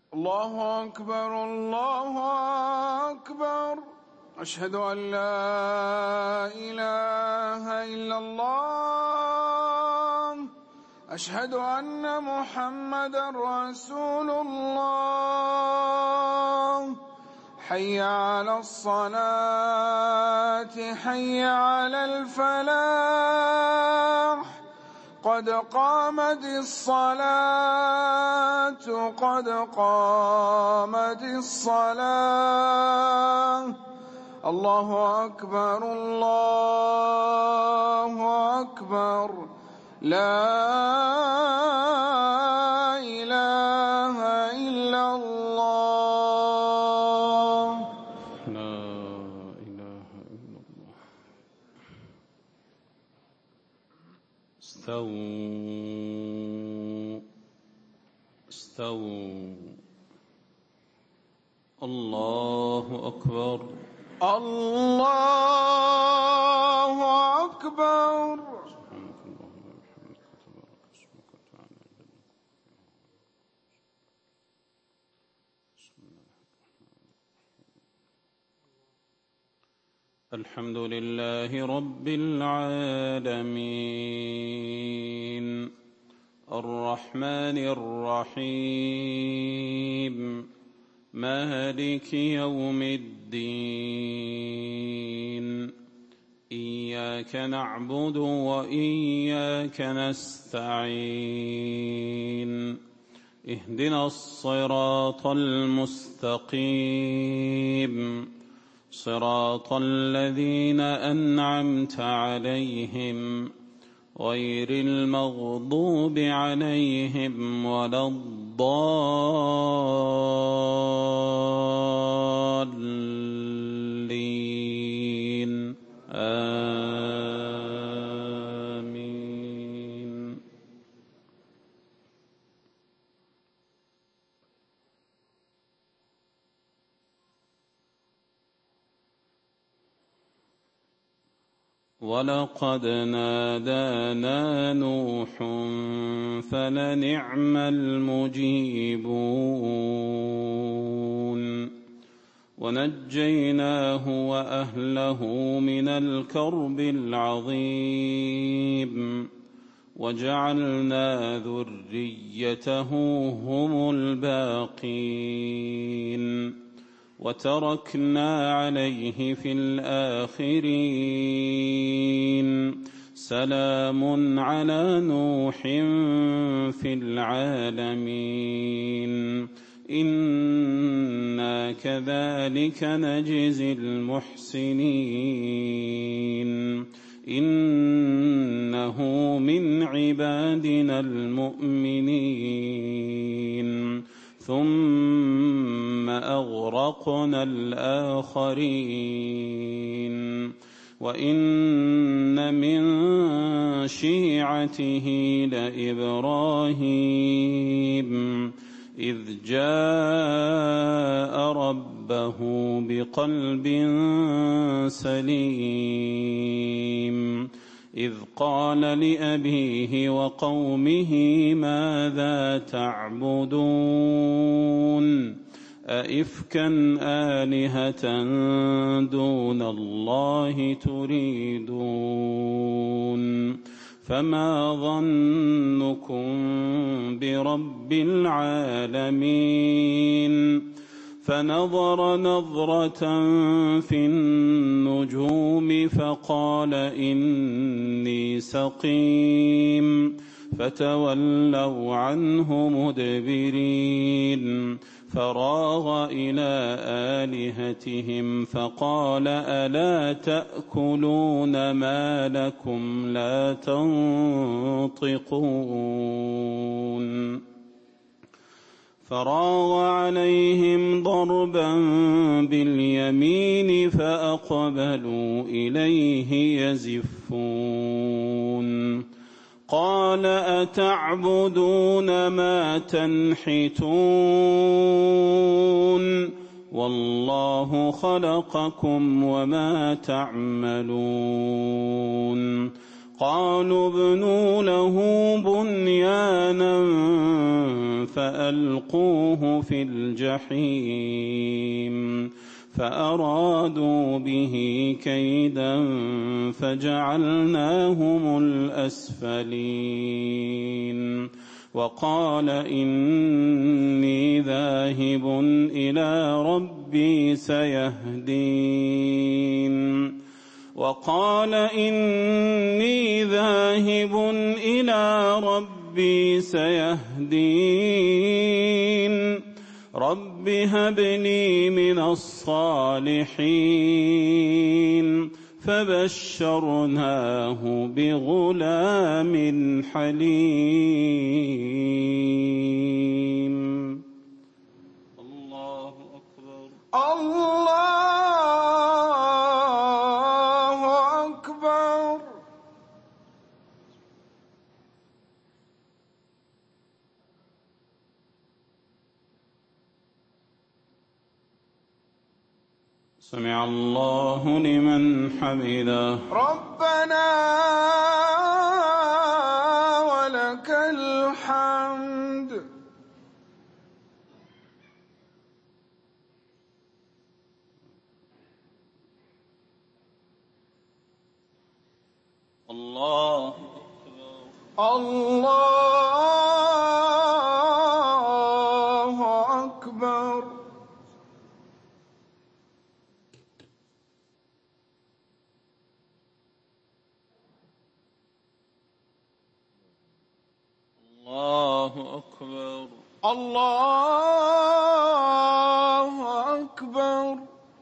الله أكبر الله أكبر. أشهد أن لا إله إلا الله. أشهد أن محمدا رسول الله. حي على الصلاة حي على الفلاح. قد قامت الصلاة قد قامت الصلاة. الله أكبر الله أكبر. لا إله إلا الله. لا إله إلا الله. استووا. الله أكبر الله أكبر. سبحانك اللهم وبحمدك تبارك اسمك وتعالى جدك. بسم الله الحمد لله رب العالمين الرحمن الرحيم مالك يوم الدين. إياك نعبد وإياك نستعين. اهدنا الصراط المستقيم صراط الذين أنعمت عليهم غير المغضوب عليهم ولا الضالين. آمين. ولقد نادانا نوح فلنعم المجيبون ونجيناه وأهله من الكرب العظيم وجعلنا ذريته هم الباقين وتركنا عليه في الآخرين. سلام على نوح في العالمين إنا كذلك نجزي المحسنين. إنه من عبادنا المؤمنين. ثم أغرقنا الآخرين. وإن من شيعته لإبراهيم إذ جاء ربه بقلب سليم إذ قال لأبيه وقومه ماذا تعبدون أئفكا آلهة دون الله تريدون فما ظنكم برب العالمين. فنظر نظرة في النجوم فقال إني سقيم فتولوا عنه مدبرين. فراغ إلى آلهتهم فقال ألا تأكلون ما لكم لا تنطقون. فراغ عليهم ضربا باليمين فأقبلوا إليه يزفون. قال أتعبدون ما تنحتون والله خلقكم وما تعملون. قالوا ابنوا له بنيانا فألقوه في الجحيم فأرادوا به كيدا فجعلناهم الأسفلين وقال إني ذاهب إلى ربي سيهدين وقال إني ذاهب إلى ربي سيهدين رب هب لي من الصالحين فبشرناه بغلام حليم. الله أكبر. الله أكبر. سمع الله لمن حمده. ربنا ولك الحمد. الله أكبر. الله أكبر. الله أكبر. الله أكبر.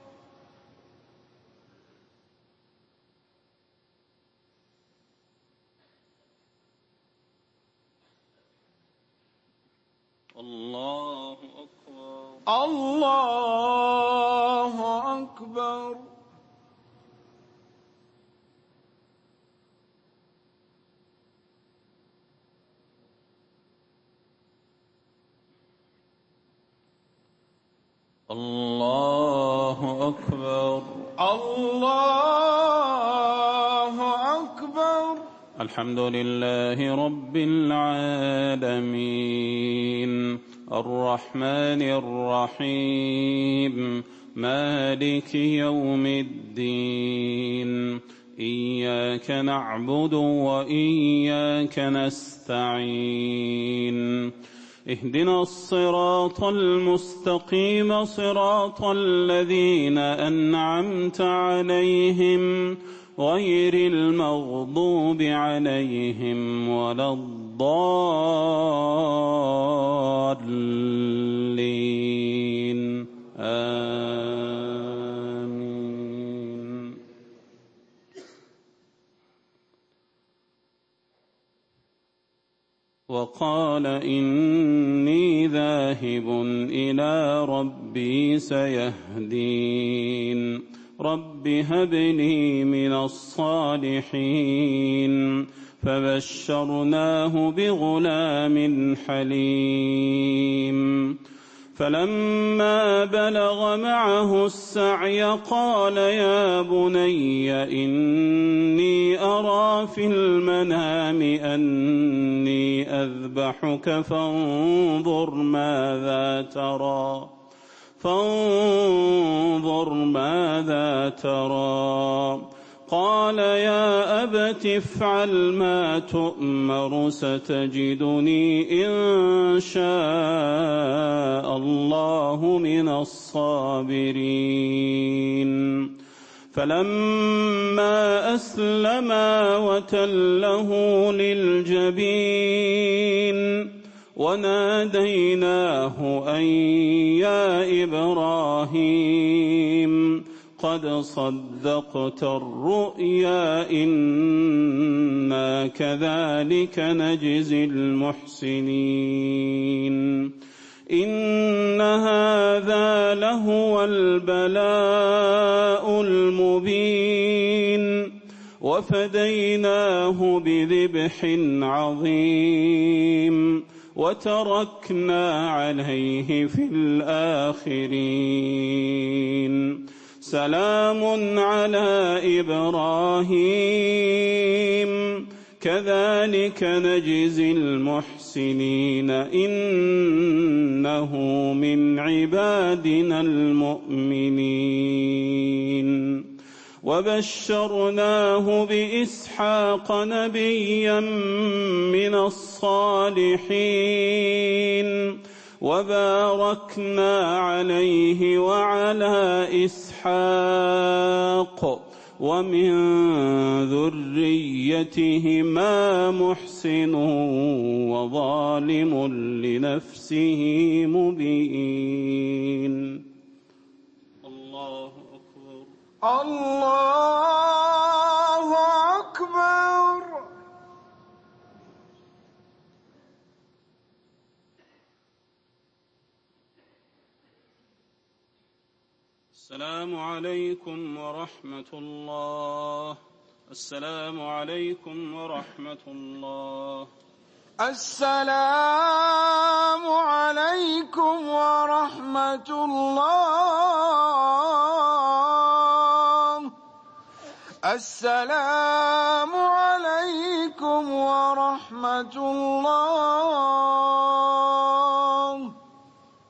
الله أكبر. الله أكبر. الله أكبر. الله أكبر. الحمد لله رب العالمين الرحمن الرحيم مالك يوم الدين إياك نعبد وإياك نستعين اهدنا الصراط المستقيم صراط الذين أنعمت عليهم غير المغضوب عليهم ولا الضالين آمين. وقال إني ذاهب إلى ربي سيهدين رب هب لي من الصالحين فبشرناه بغلام حليم فلما بلغ معه السعي قال يا بني إني أرى في المنام أني أذبحك فانظر ماذا ترى قال يا أبت افعل ما تؤمر ستجدني إن شاء الله من الصابرين فلما أسلما وتله للجبين وناديناه أن يا إبراهيم قد صدقت الرؤيا إنا كذلك نجزي المحسنين إن هذا لهو البلاء المبين وفديناه بذبح عظيم وتركنا عليه في الآخرين سلام على إبراهيم كذلك نجزي المحسنين إنه من عبادنا المؤمنين وبشرناه بإسحاق نبيا من الصالحين وباركنا عليه وعلى إسحاق ومن ذريتهما محسن وظالم لنفسه مبين. الله أكبر. الله أكبر. السلام عليكم ورحمة الله. السلام عليكم ورحمة الله. السلام عليكم ورحمة الله. السلام عليكم ورحمة الله.